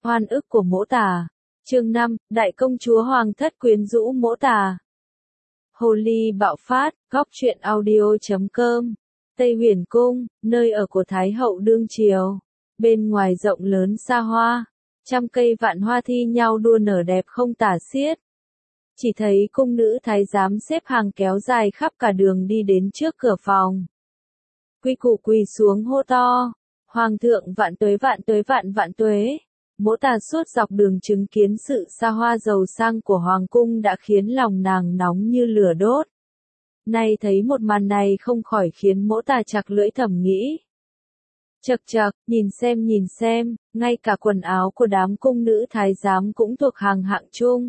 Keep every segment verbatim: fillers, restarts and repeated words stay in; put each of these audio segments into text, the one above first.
Oan ức của Mỗ Tà. Chương năm, Đại công chúa Hoàng thất quyến rũ Mỗ Tà. Hồ ly bạo phát, góc truyện audio chấm com. Tây Huyền Cung, nơi ở của Thái hậu đương triều. Bên ngoài rộng lớn xa hoa, trăm cây vạn hoa thi nhau đua nở đẹp không tả xiết. Chỉ thấy cung nữ thái giám xếp hàng kéo dài khắp cả đường đi đến trước cửa phòng. Quy củ quỳ xuống hô to, Hoàng thượng vạn tuế vạn tuế vạn vạn tuế. Mỗ Tà suốt dọc đường chứng kiến sự xa hoa giàu sang của Hoàng cung đã khiến lòng nàng nóng như lửa đốt. Nay thấy một màn này không khỏi khiến Mỗ Tà chặt lưỡi thầm nghĩ. Chậc chậc, nhìn xem nhìn xem, ngay cả quần áo của đám cung nữ thái giám cũng thuộc hàng hạng chung.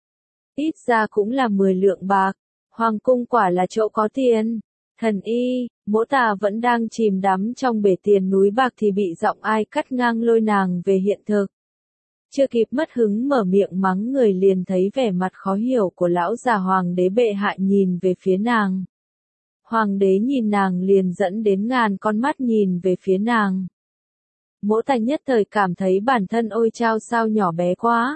Ít ra cũng là mười lượng bạc, Hoàng cung quả là chỗ có tiền. Thần y, Mỗ Tà vẫn đang chìm đắm trong bể tiền núi bạc thì bị giọng ai cắt ngang lôi nàng về hiện thực. Chưa kịp mất hứng mở miệng mắng người liền thấy vẻ mặt khó hiểu của lão già hoàng đế bệ hạ nhìn về phía nàng. Hoàng đế nhìn nàng liền dẫn đến ngàn con mắt nhìn về phía nàng. Mỗ Tà nhất thời cảm thấy bản thân ôi chao sao nhỏ bé quá.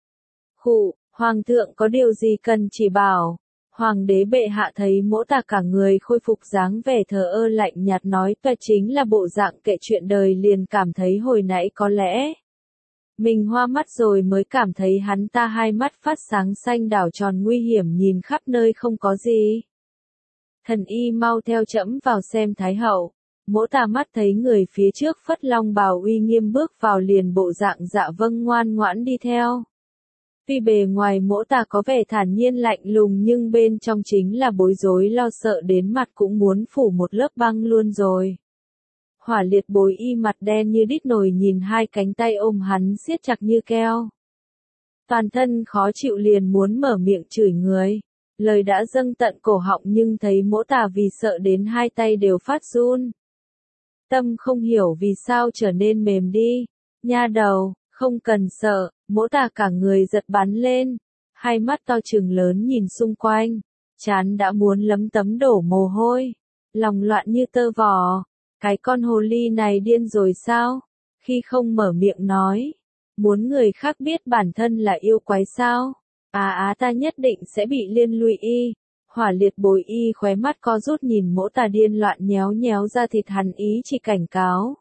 Khụ, Hoàng thượng có điều gì cần chỉ bảo. Hoàng đế bệ hạ thấy Mỗ Tà cả người khôi phục dáng vẻ thờ ơ lạnh nhạt nói toa chính là bộ dạng kệ chuyện đời liền cảm thấy hồi nãy có lẽ. Mình hoa mắt rồi mới cảm thấy hắn ta hai mắt phát sáng xanh đảo tròn nguy hiểm nhìn khắp nơi không có gì. Thần y mau theo trẫm vào xem Thái hậu. Mỗ Tà mắt thấy người phía trước phất long bào uy nghiêm bước vào liền bộ dạng dạ vâng ngoan ngoãn đi theo. Tuy bề ngoài Mỗ Tà có vẻ thản nhiên lạnh lùng nhưng bên trong chính là bối rối lo sợ đến mặt cũng muốn phủ một lớp băng luôn rồi. Hỏa liệt bối y mặt đen như đít nồi nhìn hai cánh tay ôm hắn siết chặt như keo. Toàn thân khó chịu liền muốn mở miệng chửi người. Lời đã dâng tận cổ họng nhưng thấy Mỗ Tà vì sợ đến hai tay đều phát run. Tâm không hiểu vì sao trở nên mềm đi. Nha đầu, không cần sợ, Mỗ Tà cả người giật bắn lên. Hai mắt to trừng lớn nhìn xung quanh. Trán đã muốn lấm tấm đổ mồ hôi. Lòng loạn như tơ vò. Cái con hồ ly này điên rồi sao? Khi không mở miệng nói. Muốn người khác biết bản thân là yêu quái sao? À á ta nhất định sẽ bị liên lụy y. Hỏa liệt bồi y khóe mắt co rút nhìn Mỗ Tà điên loạn nhéo nhéo ra thịt hắn ý chỉ cảnh cáo.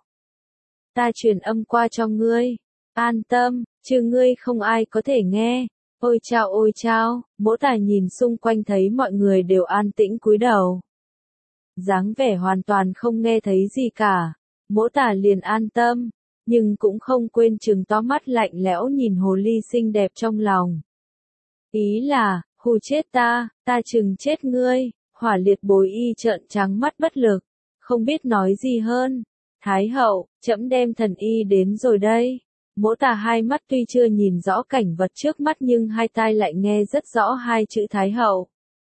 Ta truyền âm qua cho ngươi. An tâm, chứ ngươi không ai có thể nghe. Ôi chao ôi chao, Mỗ Tà nhìn xung quanh thấy mọi người đều an tĩnh cúi đầu. Dáng vẻ hoàn toàn không nghe thấy gì cả. Mỗ Tà liền an tâm, nhưng cũng không quên trừng to mắt lạnh lẽo nhìn hồ ly xinh đẹp trong lòng. Ý là, hù chết ta, ta chừng chết ngươi. Hỏa liệt bồi y trợn trắng mắt bất lực, không biết nói gì hơn. Thái hậu, trẫm đem thần y đến rồi đây. Mỗ Tà hai mắt tuy chưa nhìn rõ cảnh vật trước mắt nhưng hai tai lại nghe rất rõ hai chữ Thái hậu.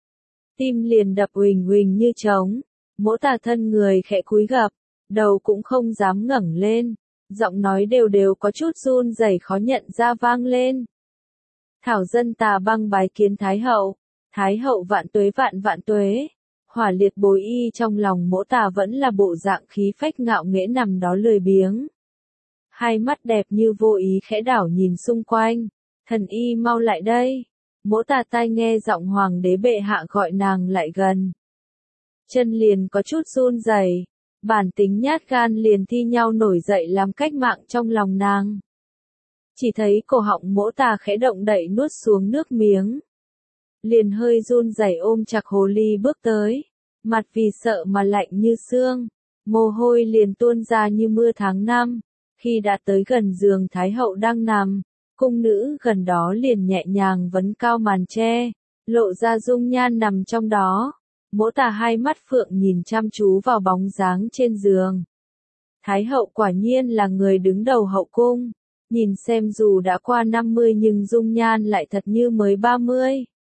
Tim liền đập huỳnh huỳnh như trống. Mỗ Tà thân người khẽ cúi gập, đầu cũng không dám ngẩng lên, giọng nói đều đều có chút run rẩy khó nhận ra vang lên. Thảo dân Tà băng bái kiến Thái hậu, Thái hậu vạn tuế vạn vạn tuế. Hỏa liệt bồi y trong lòng Mỗ Tà vẫn là bộ dạng khí phách ngạo nghễ nằm đó lười biếng. Hai mắt đẹp như vô ý khẽ đảo nhìn xung quanh, thần y mau lại đây. Mỗ Tà tai nghe giọng hoàng đế bệ hạ gọi nàng lại gần. Chân liền có chút run rẩy, bản tính nhát gan liền thi nhau nổi dậy làm cách mạng trong lòng nàng. Chỉ thấy cổ họng Mỗ Tà khẽ động đậy nuốt xuống nước miếng. Liền hơi run rẩy ôm chặt hồ ly bước tới, mặt vì sợ mà lạnh như xương, mồ hôi liền tuôn ra như mưa tháng năm. Khi đã tới gần giường Thái hậu đang nằm, cung nữ gần đó liền nhẹ nhàng vấn cao màn che, lộ ra dung nhan nằm trong đó. Mỗ Tà hai mắt phượng nhìn chăm chú vào bóng dáng trên giường. Thái hậu quả nhiên là người đứng đầu hậu cung, nhìn xem dù đã qua năm mươi nhưng dung nhan lại thật như mới ba mươi.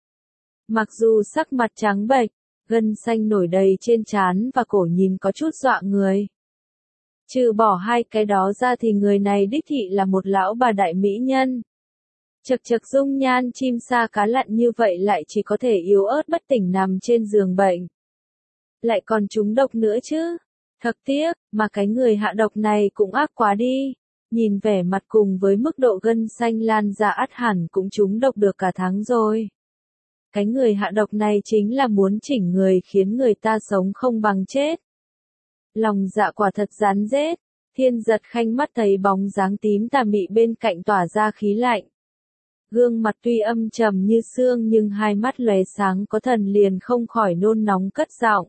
Mặc dù sắc mặt trắng bệch, gân xanh nổi đầy trên trán và cổ nhìn có chút dọa người. Trừ bỏ hai cái đó ra thì người này đích thị là một lão bà đại mỹ nhân. Chật chật dung nhan chim sa cá lặn như vậy lại chỉ có thể yếu ớt bất tỉnh nằm trên giường bệnh. Lại còn trúng độc nữa chứ. Thật tiếc, mà cái người hạ độc này cũng ác quá đi. Nhìn vẻ mặt cùng với mức độ gân xanh lan ra ắt hẳn cũng trúng độc được cả tháng rồi. Cái người hạ độc này chính là muốn chỉnh người khiến người ta sống không bằng chết. Lòng dạ quả thật rắn rết, Thiên Giật Khanh mắt thấy bóng dáng tím tà mị bên cạnh tỏa ra khí lạnh. Gương mặt tuy âm trầm như xương nhưng hai mắt lóe sáng có thần liền không khỏi nôn nóng cất giọng.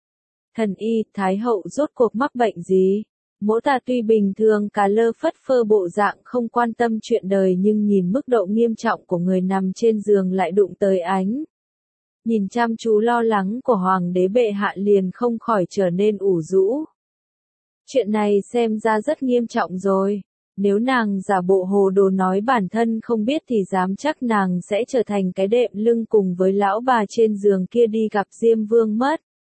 Thần y, Thái hậu rốt cuộc mắc bệnh gì? Mỗ Tà tuy bình thường cả lơ phất phơ bộ dạng không quan tâm chuyện đời nhưng nhìn mức độ nghiêm trọng của người nằm trên giường lại đụng tới ánh. Nhìn chăm chú lo lắng của hoàng đế bệ hạ liền không khỏi trở nên ủ rũ. Chuyện này xem ra rất nghiêm trọng rồi. Nếu nàng giả bộ hồ đồ nói bản thân không biết thì dám chắc nàng sẽ trở thành cái đệm lưng cùng với lão bà trên giường kia đi gặp Diêm Vương mất.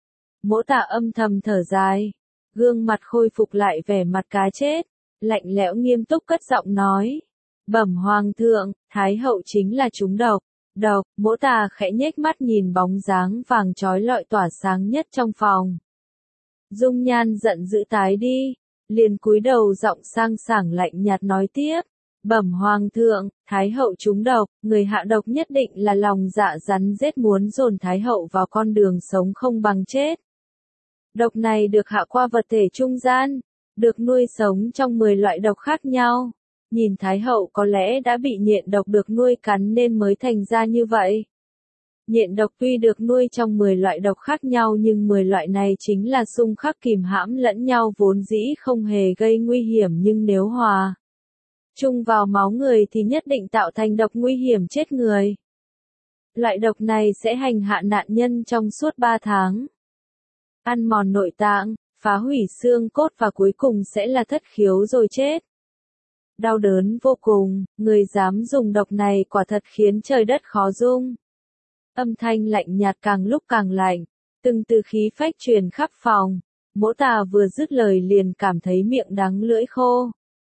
Mỗ Tà âm thầm thở dài. Gương mặt khôi phục lại vẻ mặt cá chết. Lạnh lẽo nghiêm túc cất giọng nói. Bẩm hoàng thượng, Thái hậu chính là trúng độc. Độc, Mỗ Tà khẽ nhếch mắt nhìn bóng dáng vàng trói lọi tỏa sáng nhất trong phòng. Dung nhan giận dữ tái đi. Liền cúi đầu giọng sang sảng lạnh nhạt nói tiếp. Bẩm hoàng thượng, Thái hậu trúng độc, người hạ độc nhất định là lòng dạ rắn rết muốn dồn Thái hậu vào con đường sống không bằng chết. Độc này được hạ qua vật thể trung gian, được nuôi sống trong mười loại độc khác nhau. Nhìn Thái hậu có lẽ đã bị nhện độc được nuôi cắn nên mới thành ra như vậy. Nhện độc tuy được nuôi trong mười loại độc khác nhau nhưng mười loại này chính là xung khắc kìm hãm lẫn nhau vốn dĩ không hề gây nguy hiểm nhưng nếu hòa chung vào máu người thì nhất định tạo thành độc nguy hiểm chết người. Loại độc này sẽ hành hạ nạn nhân trong suốt ba tháng. Ăn mòn nội tạng, phá hủy xương cốt và cuối cùng sẽ là thất khiếu rồi chết. Đau đớn vô cùng, người dám dùng độc này quả thật khiến trời đất khó dung. Âm thanh lạnh nhạt càng lúc càng lạnh, từng từ khí phách truyền khắp phòng. Mỗ Tà vừa dứt lời liền cảm thấy miệng đắng lưỡi khô.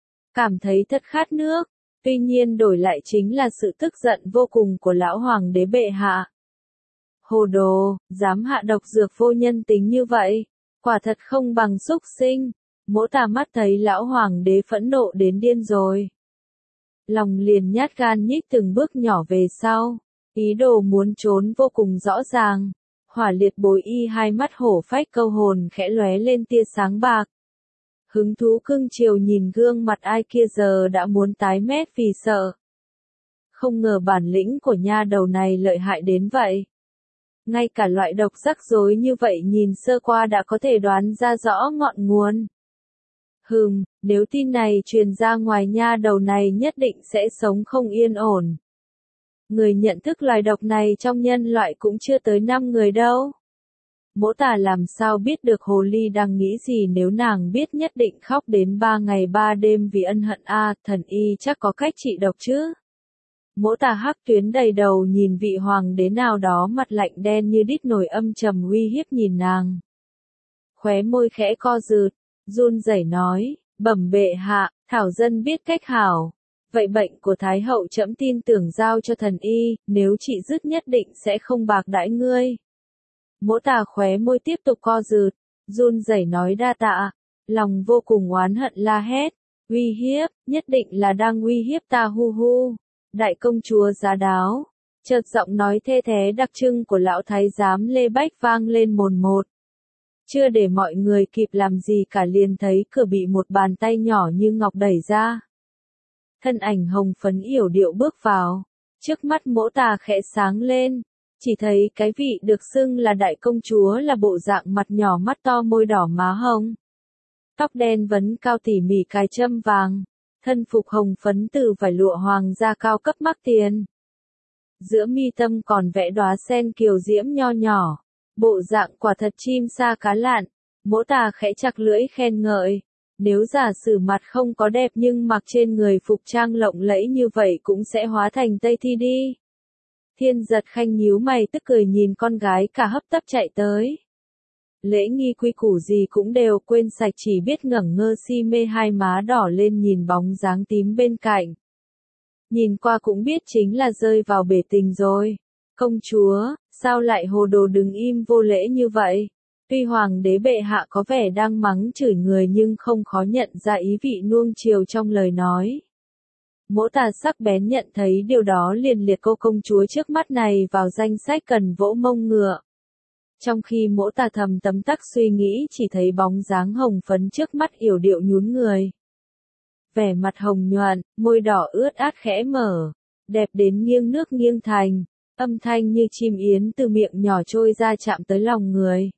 Cảm thấy thật khát nước, tuy nhiên đổi lại chính là sự tức giận vô cùng của lão hoàng đế bệ hạ. Hồ đồ, dám hạ độc dược vô nhân tính như vậy, quả thật không bằng súc sinh. Mỗ Tà mắt thấy lão hoàng đế phẫn nộ đến điên rồi. Lòng liền nhát gan nhích từng bước nhỏ về sau. Ý đồ muốn trốn vô cùng rõ ràng. Hỏa liệt bối y hai mắt hổ phách câu hồn khẽ lóe lên tia sáng bạc. Hứng thú cưng chiều nhìn gương mặt ai kia giờ đã muốn tái mét vì sợ. Không ngờ bản lĩnh của nha đầu này lợi hại đến vậy. Ngay cả loại độc rắc rối như vậy nhìn sơ qua đã có thể đoán ra rõ ngọn nguồn. Hừm, nếu tin này truyền ra ngoài nha đầu này nhất định sẽ sống không yên ổn. Người nhận thức loài độc này trong nhân loại cũng chưa tới năm người đâu. Mỗ Tà làm sao biết được hồ ly đang nghĩ gì nếu nàng biết nhất định khóc đến ba ngày ba đêm vì ân hận a, à, thần y chắc có cách trị độc chứ. Mỗ Tà hắc tuyến đầy đầu nhìn vị hoàng đế nào đó mặt lạnh đen như đít nồi âm trầm uy hiếp nhìn nàng. Khóe môi khẽ co rụt, run rẩy nói, bẩm bệ hạ, thảo dân biết cách hảo. Vậy bệnh của Thái hậu trẫm tin tưởng giao cho thần y, nếu trị dứt nhất định sẽ không bạc đãi ngươi. Mỗ Tà khóe môi tiếp tục co rụt, run rẩy nói đa tạ, lòng vô cùng oán hận la hét, uy hiếp, nhất định là đang uy hiếp ta hu hu. Đại công chúa giá đáo, chợt giọng nói thê thế đặc trưng của lão thái giám Lê Bách vang lên mồn một. Chưa để mọi người kịp làm gì cả liền thấy cửa bị một bàn tay nhỏ như ngọc đẩy ra. Thân ảnh hồng phấn yểu điệu bước vào, trước mắt Mỗ Tà khẽ sáng lên, chỉ thấy cái vị được xưng là đại công chúa là bộ dạng mặt nhỏ mắt to môi đỏ má hồng. Tóc đen vấn cao tỉ mỉ cài châm vàng, thân phục hồng phấn từ vải lụa hoàng gia cao cấp mắc tiền. Giữa mi tâm còn vẽ đóa sen kiều diễm nho nhỏ, bộ dạng quả thật chim sa cá lặn. Mỗ Tà khẽ chặt lưỡi khen ngợi. Nếu giả sử mặt không có đẹp nhưng mặc trên người phục trang lộng lẫy như vậy cũng sẽ hóa thành Tây Thi đi. Thiên Giật Khanh nhíu mày tức cười nhìn con gái cả hấp tấp chạy tới. Lễ nghi quy củ gì cũng đều quên sạch chỉ biết ngẩng ngơ si mê hai má đỏ lên nhìn bóng dáng tím bên cạnh. Nhìn qua cũng biết chính là rơi vào bể tình rồi. Công chúa, sao lại hồ đồ đứng im vô lễ như vậy? Tuy hoàng đế bệ hạ có vẻ đang mắng chửi người nhưng không khó nhận ra ý vị nuông chiều trong lời nói. Mỗ Tà sắc bén nhận thấy điều đó liền liệt cô công chúa trước mắt này vào danh sách cần vỗ mông ngựa. Trong khi Mỗ Tà thầm tấm tắc suy nghĩ chỉ thấy bóng dáng hồng phấn trước mắt yểu điệu nhún người. Vẻ mặt hồng nhuận, môi đỏ ướt át khẽ mở, đẹp đến nghiêng nước nghiêng thành, âm thanh như chim yến từ miệng nhỏ trôi ra chạm tới lòng người.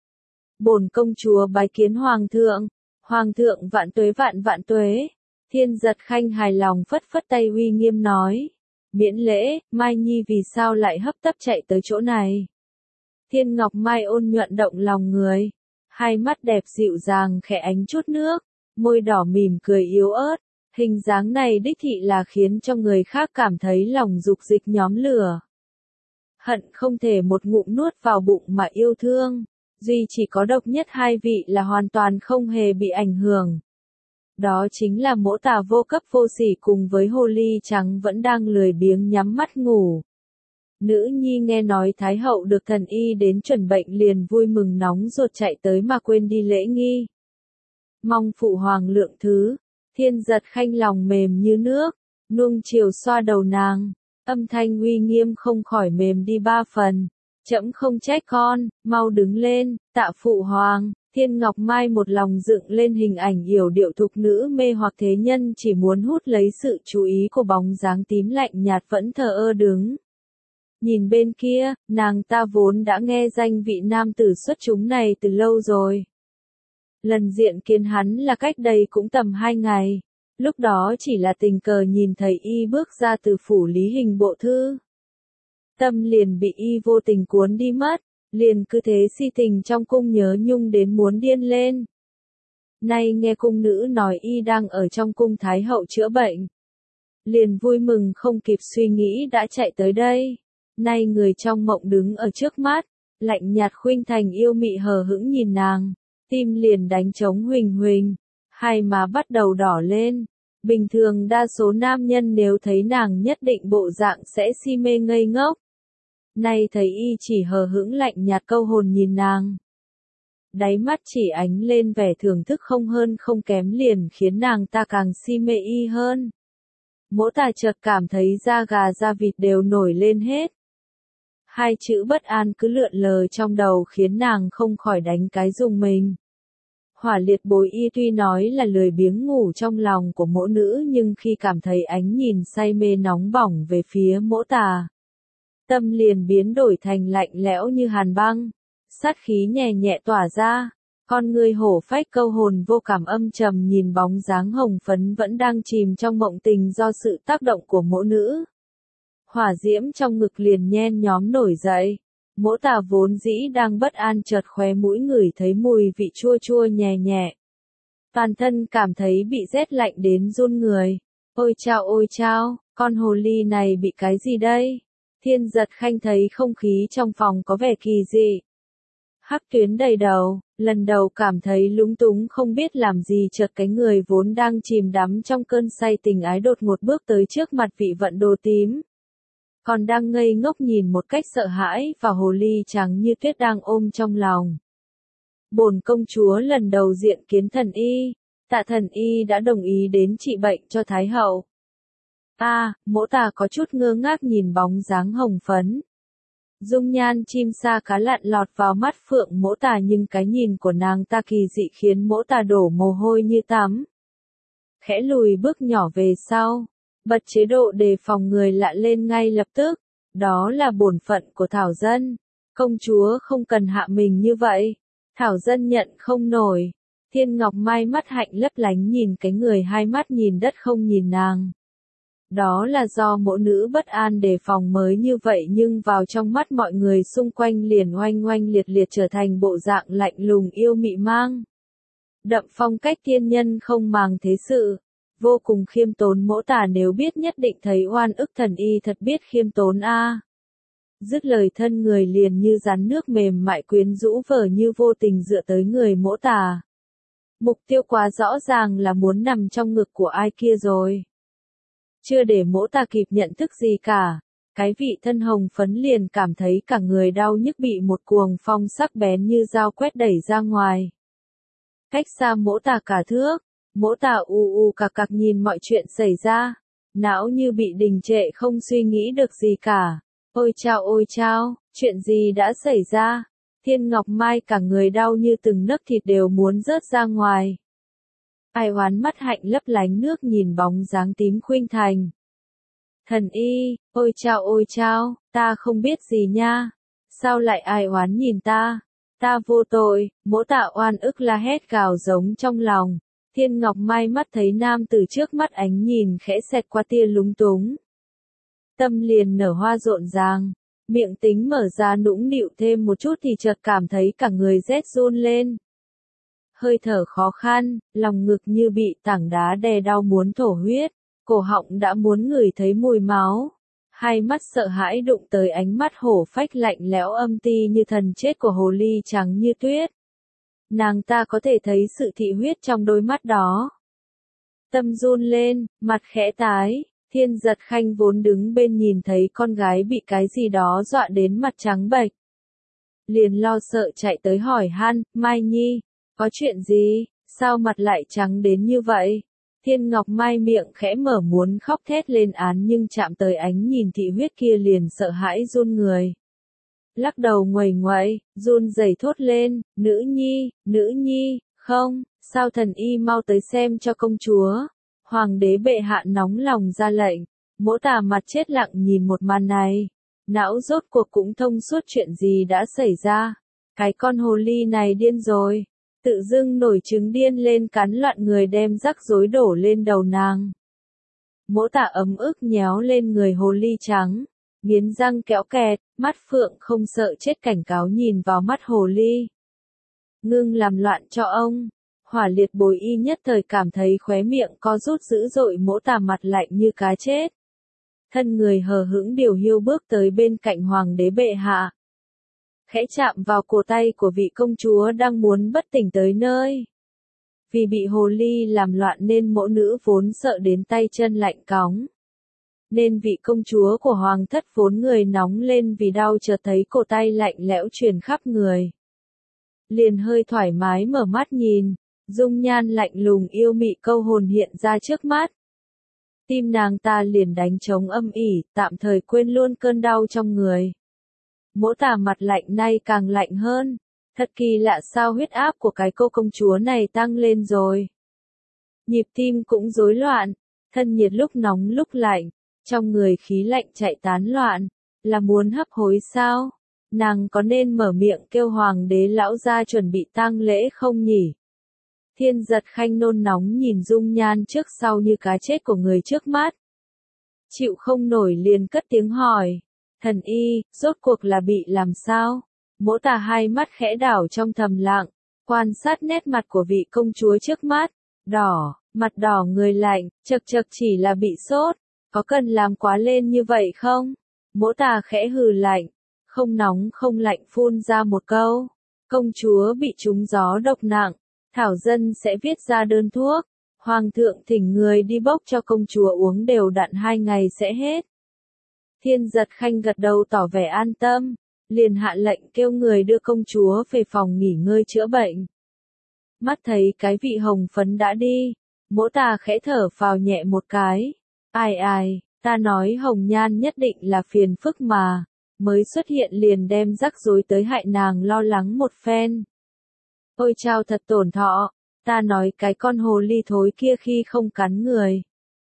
Bổn công chúa bái kiến hoàng thượng, hoàng thượng vạn tuế vạn vạn tuế. Thiên Giật Khanh hài lòng phất phất tay uy nghiêm nói. Miễn lễ, Mai Nhi vì sao lại hấp tấp chạy tới chỗ này? Thiên Ngọc Mai ôn nhuận động lòng người. Hai mắt đẹp dịu dàng khẽ ánh chút nước, môi đỏ mỉm cười yếu ớt. Hình dáng này đích thị là khiến cho người khác cảm thấy lòng dục dịch nhóm lửa. Hận không thể một ngụm nuốt vào bụng mà yêu thương. Duy chỉ có độc nhất hai vị là hoàn toàn không hề bị ảnh hưởng. Đó chính là Mỗ Tà vô cấp vô sỉ cùng với hồ ly trắng vẫn đang lười biếng nhắm mắt ngủ. Nữ nhi nghe nói Thái hậu được thần y đến chuẩn bệnh liền vui mừng nóng ruột chạy tới mà quên đi lễ nghi. Mong phụ hoàng lượng thứ, Thiên Giật Khanh lòng mềm như nước, nuông chiều xoa đầu nàng, âm thanh uy nghiêm không khỏi mềm đi ba phần. Trẫm không trách con, mau đứng lên, tạ phụ hoàng. Thiên Ngọc Mai một lòng dựng lên hình ảnh yểu điệu thục nữ mê hoặc thế nhân chỉ muốn hút lấy sự chú ý của bóng dáng tím lạnh nhạt vẫn thờ ơ đứng. Nhìn bên kia, nàng ta vốn đã nghe danh vị nam tử xuất chúng này từ lâu rồi. Lần diện kiến hắn là cách đây cũng tầm hai ngày. Lúc đó chỉ là tình cờ nhìn thấy y bước ra từ phủ Lý Hình bộ thư. Tâm liền bị y vô tình cuốn đi mất. Liền cứ thế si tình trong cung nhớ nhung đến muốn điên lên. Nay nghe cung nữ nói y đang ở trong cung Thái hậu chữa bệnh. Liền vui mừng không kịp suy nghĩ đã chạy tới đây. Nay người trong mộng đứng ở trước mắt, lạnh nhạt khuynh thành yêu mị hờ hững nhìn nàng, tim liền đánh trống huỳnh huỳnh, hai má bắt đầu đỏ lên. Bình thường đa số nam nhân nếu thấy nàng nhất định bộ dạng sẽ si mê ngây ngốc. Nay thấy y chỉ hờ hững lạnh nhạt câu hồn nhìn nàng. Đáy mắt chỉ ánh lên vẻ thưởng thức không hơn không kém liền khiến nàng ta càng si mê y hơn. Mỗ Tà chợt cảm thấy da gà da vịt đều nổi lên hết. Hai chữ bất an cứ lượn lờ trong đầu khiến nàng không khỏi đánh cái rùng mình. Hỏa liệt bối y tuy nói là lười biếng ngủ trong lòng của mỗ nữ nhưng khi cảm thấy ánh nhìn say mê nóng bỏng về phía Mỗ Tà, tâm liền biến đổi thành lạnh lẽo như hàn băng, sát khí nhẹ nhẹ tỏa ra, con người hổ phách câu hồn vô cảm âm trầm nhìn bóng dáng hồng phấn vẫn đang chìm trong mộng tình do sự tác động của mỗ nữ. Hỏa diễm trong ngực liền nhen nhóm nổi dậy, Mỗ Tà vốn dĩ đang bất an chợt khóe mũi ngửi thấy mùi vị chua chua nhẹ nhẹ. Toàn thân cảm thấy bị rét lạnh đến run người. Ôi chao ôi chao, con hồ ly này bị cái gì đây? Thiên Giật Khanh thấy không khí trong phòng có vẻ kỳ dị. Hắc tuyến đầy đầu, lần đầu cảm thấy lúng túng không biết làm gì chợt cái người vốn đang chìm đắm trong cơn say tình ái đột ngột bước tới trước mặt vị vận đồ tím. Còn đang ngây ngốc nhìn một cách sợ hãi vào hồ ly trắng như tuyết đang ôm trong lòng. Bổn công chúa lần đầu diện kiến thần y, Tạ thần y đã đồng ý đến trị bệnh cho Thái hậu. A, à, Mỗ Tà có chút ngơ ngác nhìn bóng dáng hồng phấn. Dung nhan chim sa cá lặn lọt vào mắt Phượng Mỗ Tà nhưng cái nhìn của nàng ta kỳ dị khiến Mỗ Tà đổ mồ hôi như tắm. Khẽ lùi bước nhỏ về sau, bật chế độ đề phòng người lạ lên ngay lập tức, đó là bổn phận của Thảo Dân. Công chúa không cần hạ mình như vậy. Thảo Dân nhận không nổi. Thiên Ngọc Mai mắt hạnh lấp lánh nhìn cái người hai mắt nhìn đất không nhìn nàng. Đó là do mỗ nữ bất an đề phòng mới như vậy nhưng vào trong mắt mọi người xung quanh liền oanh oanh liệt liệt trở thành bộ dạng lạnh lùng yêu mị mang. Đậm phong cách tiên nhân không màng thế sự. Vô cùng khiêm tốn Mỗ Tà nếu biết nhất định thấy oan ức thần y thật biết khiêm tốn a. À. Dứt lời thân người liền như rắn nước mềm mại quyến rũ vờ như vô tình dựa tới người Mỗ Tà. Mục tiêu quá rõ ràng là muốn nằm trong ngực của ai kia rồi. Chưa để Mỗ Tà kịp nhận thức gì cả, cái vị thân hồng phấn liền cảm thấy cả người đau nhức bị một cuồng phong sắc bén như dao quét đẩy ra ngoài. Cách xa mỗ tà cả thước, mỗ tà u u cạc cạc nhìn mọi chuyện xảy ra, não như bị đình trệ không suy nghĩ được gì cả. Ôi chao ôi chao, chuyện gì đã xảy ra? Thiên Ngọc Mai cả người đau như từng nấc thịt đều muốn rớt ra ngoài. Ai Oán mắt hạnh lấp lánh nước nhìn bóng dáng tím khuynh thành. Thần y, ôi chao ôi chao, ta không biết gì nha. Sao lại Ai Oán nhìn ta? Ta vô tội, mỗ tạ oan ức la hét gào giống trong lòng. Thiên Ngọc Mai mắt thấy nam từ trước mắt ánh nhìn khẽ xẹt qua tia lúng túng. Tâm liền nở hoa rộn ràng, miệng tính mở ra nũng nịu thêm một chút thì chợt cảm thấy cả người rét run lên. Hơi thở khó khăn, lòng ngực như bị tảng đá đè đau muốn thổ huyết, cổ họng đã muốn ngửi thấy mùi máu. Hai mắt sợ hãi đụng tới ánh mắt hổ phách lạnh lẽo âm ti như thần chết của hồ ly trắng như tuyết. Nàng ta có thể thấy sự thị huyết trong đôi mắt đó. Tâm run lên, mặt khẽ tái, Thiên Giật Khanh vốn đứng bên nhìn thấy con gái bị cái gì đó dọa đến mặt trắng bệch. Liền lo sợ chạy tới hỏi han, Mai Nhi, có chuyện gì, sao mặt lại trắng đến như vậy? Thiên Ngọc Mai miệng khẽ mở muốn khóc thét lên án nhưng chạm tới ánh nhìn thị huyết kia liền sợ hãi run người. Lắc đầu nguầy nguậy, run rẩy thốt lên, nữ nhi, nữ nhi, không, sao thần y mau tới xem cho công chúa. Hoàng đế bệ hạ nóng lòng ra lệnh, mỗ tà mặt chết lặng nhìn một màn này. Não rốt cuộc cũng thông suốt chuyện gì đã xảy ra. Cái con hồ ly này điên rồi. Tự dưng nổi trứng điên lên cắn loạn người đem rắc rối đổ lên đầu nàng. Mỗ tà ấm ức nhéo lên người hồ ly trắng. Nghiến răng kéo kẹt, mắt phượng không sợ chết cảnh cáo nhìn vào mắt hồ ly. Ngưng làm loạn cho ông. Hỏa liệt bồi y nhất thời cảm thấy khóe miệng co rút dữ dội mỗ tà mặt lạnh như cá chết. Thân người hờ hững điều hiu bước tới bên cạnh hoàng đế bệ hạ. Khẽ chạm vào cổ tay của vị công chúa đang muốn bất tỉnh tới nơi. Vì bị hồ ly làm loạn nên mỗ nữ vốn sợ đến tay chân lạnh cóng. Nên vị công chúa của hoàng thất vốn người nóng lên vì đau chợt thấy cổ tay lạnh lẽo truyền khắp người. Liền hơi thoải mái mở mắt nhìn, dung nhan lạnh lùng yêu mị câu hồn hiện ra trước mắt. Tim nàng ta liền đánh trống âm ỉ, tạm thời quên luôn cơn đau trong người. Mỗ tà mặt lạnh nay càng lạnh hơn, thật kỳ lạ sao huyết áp của cái cô công chúa này tăng lên rồi. Nhịp tim cũng rối loạn, thân nhiệt lúc nóng lúc lạnh, trong người khí lạnh chạy tán loạn, là muốn hấp hối sao? Nàng có nên mở miệng kêu hoàng đế lão ra chuẩn bị tang lễ không nhỉ? Thiên Giật Khanh nôn nóng nhìn dung nhan trước sau như cá chết của người trước mắt. Chịu không nổi liền cất tiếng hỏi. Thần y, rốt cuộc là bị làm sao? Mỗ tà hai mắt khẽ đảo trong thầm lặng, quan sát nét mặt của vị công chúa trước mắt. Đỏ, mặt đỏ người lạnh, chật chật chỉ là bị sốt. Có cần làm quá lên như vậy không? Mỗ tà khẽ hừ lạnh, không nóng không lạnh phun ra một câu. Công chúa bị trúng gió độc nặng. Thảo dân sẽ viết ra đơn thuốc. Hoàng thượng thỉnh người đi bốc cho công chúa uống đều đặn hai ngày sẽ hết. Thiên Giật Khanh gật đầu tỏ vẻ an tâm, liền hạ lệnh kêu người đưa công chúa về phòng nghỉ ngơi chữa bệnh. Mắt thấy cái vị hồng phấn đã đi, mỗ tà khẽ thở phào nhẹ một cái. Ai ai, ta nói hồng nhan nhất định là phiền phức mà, mới xuất hiện liền đem rắc rối tới hại nàng lo lắng một phen. Ôi chao thật tổn thọ, ta nói cái con hồ ly thối kia khi không cắn người.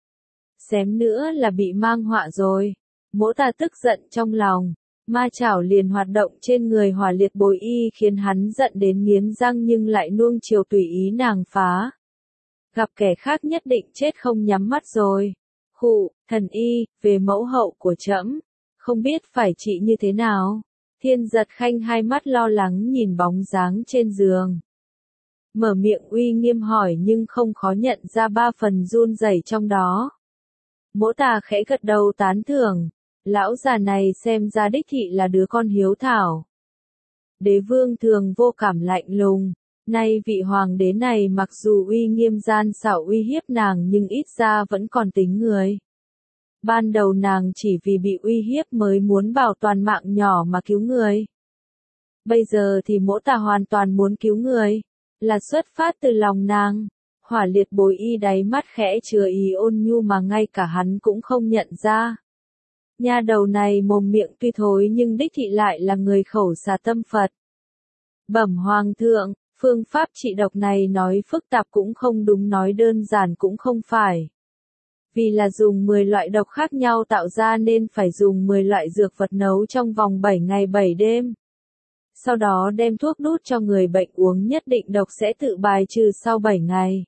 Xém nữa là bị mang họa rồi. Mỗ tà tức giận trong lòng, ma chảo liền hoạt động trên người hỏa liệt bồi y khiến hắn giận đến nghiến răng nhưng lại nuông chiều tùy ý nàng phá. Gặp kẻ khác nhất định chết không nhắm mắt rồi. Khụ, thần y, về mẫu hậu của trẫm, không biết phải trị như thế nào. Thiên Giật Khanh hai mắt lo lắng nhìn bóng dáng trên giường. Mở miệng uy nghiêm hỏi nhưng không khó nhận ra ba phần run rẩy trong đó. Mỗ tà khẽ gật đầu tán thưởng. Lão già này xem ra đích thị là đứa con hiếu thảo. Đế vương thường vô cảm lạnh lùng. Nay vị hoàng đế này mặc dù uy nghiêm gian xảo uy hiếp nàng nhưng ít ra vẫn còn tính người. Ban đầu nàng chỉ vì bị uy hiếp mới muốn bảo toàn mạng nhỏ mà cứu người. Bây giờ thì Mỗ Tà hoàn toàn muốn cứu người, là xuất phát từ lòng nàng. Hỏa Liệt Bối Y đáy mắt khẽ chứa ý ôn nhu mà ngay cả hắn cũng không nhận ra. Nha đầu này mồm miệng tuy thối nhưng đích thị lại là người khẩu xà tâm Phật. Bẩm Hoàng thượng, phương pháp trị độc này nói phức tạp cũng không đúng, nói đơn giản cũng không phải. Vì là dùng mười loại độc khác nhau tạo ra nên phải dùng mười loại dược vật nấu trong vòng bảy ngày bảy đêm. Sau đó đem thuốc đút cho người bệnh uống, nhất định độc sẽ tự bài trừ sau bảy ngày.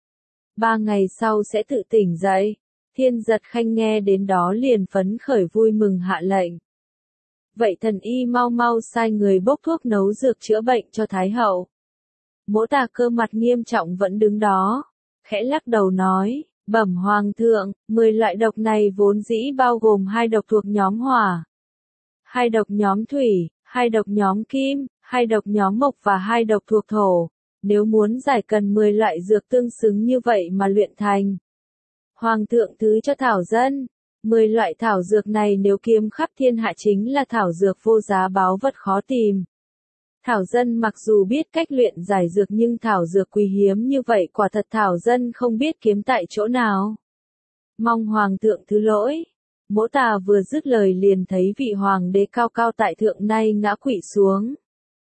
Ba ngày sau sẽ tự tỉnh dậy. Thiên Giật Khanh nghe đến đó liền phấn khởi vui mừng hạ lệnh. Vậy thần y mau mau sai người bốc thuốc nấu dược chữa bệnh cho Thái hậu. Mỗ Tà cơ mặt nghiêm trọng vẫn đứng đó, khẽ lắc đầu nói, bẩm Hoàng thượng, mười loại độc này vốn dĩ bao gồm hai độc thuộc nhóm hỏa, hai độc nhóm thủy, hai độc nhóm kim, hai độc nhóm mộc và hai độc thuộc thổ. Nếu muốn giải cần mười loại dược tương xứng như vậy mà luyện thành. Hoàng thượng thứ cho thảo dân. mười loại thảo dược này nếu kiếm khắp thiên hạ chính là thảo dược vô giá, báu vật khó tìm. Thảo dân mặc dù biết cách luyện giải dược nhưng thảo dược quý hiếm như vậy quả thật thảo dân không biết kiếm tại chỗ nào. Mong Hoàng thượng thứ lỗi. Mỗ Tà vừa dứt lời liền thấy vị hoàng đế cao cao tại thượng nay ngã quỵ xuống.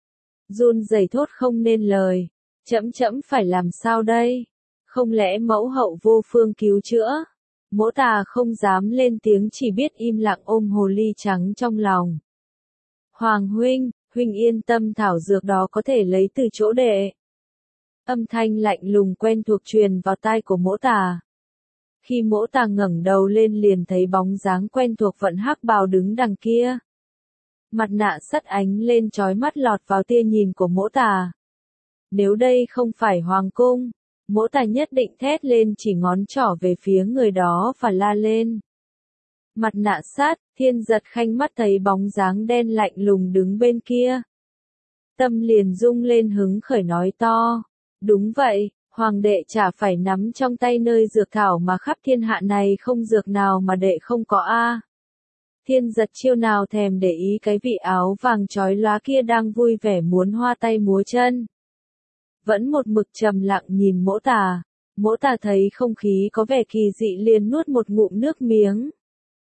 Run rẩy thốt không nên lời. Chẫm chẫm phải làm sao đây? Không lẽ mẫu hậu vô phương cứu chữa? Mỗ Tà không dám lên tiếng, chỉ biết im lặng ôm hồ ly trắng trong lòng. Hoàng huynh, huynh yên tâm, thảo dược đó có thể lấy từ chỗ đệ. Âm thanh lạnh lùng quen thuộc truyền vào tai của Mỗ Tà. Khi Mỗ Tà ngẩng đầu lên liền thấy bóng dáng quen thuộc Vận Hắc Bào đứng đằng kia. Mặt nạ sắt ánh lên chói mắt lọt vào tia nhìn của Mỗ Tà. Nếu đây không phải hoàng cung, Mỗ Tà nhất định thét lên, chỉ ngón trỏ về phía người đó và la lên. Mặt nạ sát, Thiên Giật Khanh mắt thấy bóng dáng đen lạnh lùng đứng bên kia. Tâm liền rung lên, hứng khởi nói to. Đúng vậy, hoàng đệ chả phải nắm trong tay nơi dược thảo mà khắp thiên hạ này không dược nào mà đệ không có a. Thiên Giật chiêu nào thèm để ý cái vị áo vàng chói lóa kia đang vui vẻ muốn hoa tay múa chân. Vẫn một mực trầm lặng nhìn Mỗ Tà. Mỗ Tà thấy không khí có vẻ kỳ dị liền nuốt một ngụm nước miếng.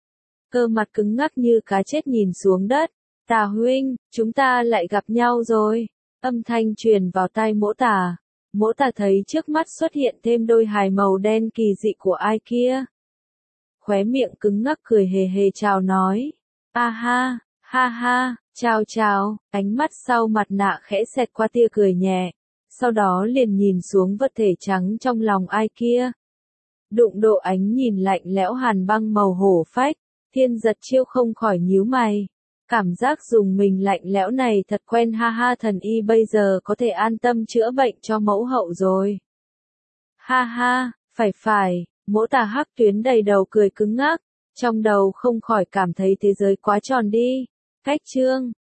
Cơ mặt cứng ngắc như cá chết nhìn xuống đất. Tà huynh, chúng ta lại gặp nhau rồi. Âm thanh truyền vào tai Mỗ Tà. Mỗ Tà thấy trước mắt xuất hiện thêm đôi hài màu đen kỳ dị của ai kia. Khóe miệng cứng ngắc cười hề hề chào nói. A ha, ha ha, chào chào. Ánh mắt sau mặt nạ khẽ xẹt qua tia cười nhẹ. Sau đó liền nhìn xuống vật thể trắng trong lòng ai kia. Đụng độ ánh nhìn lạnh lẽo hàn băng màu hổ phách, Thiên Giật Chiêu không khỏi nhíu mày. Cảm giác dùng mình lạnh lẽo này thật quen, ha ha, thần y bây giờ có thể an tâm chữa bệnh cho mẫu hậu rồi. Ha ha, phải phải, Mỗ Tà hắc tuyến đầy đầu cười cứng ngắc, trong đầu không khỏi cảm thấy thế giới quá tròn đi. Cách chương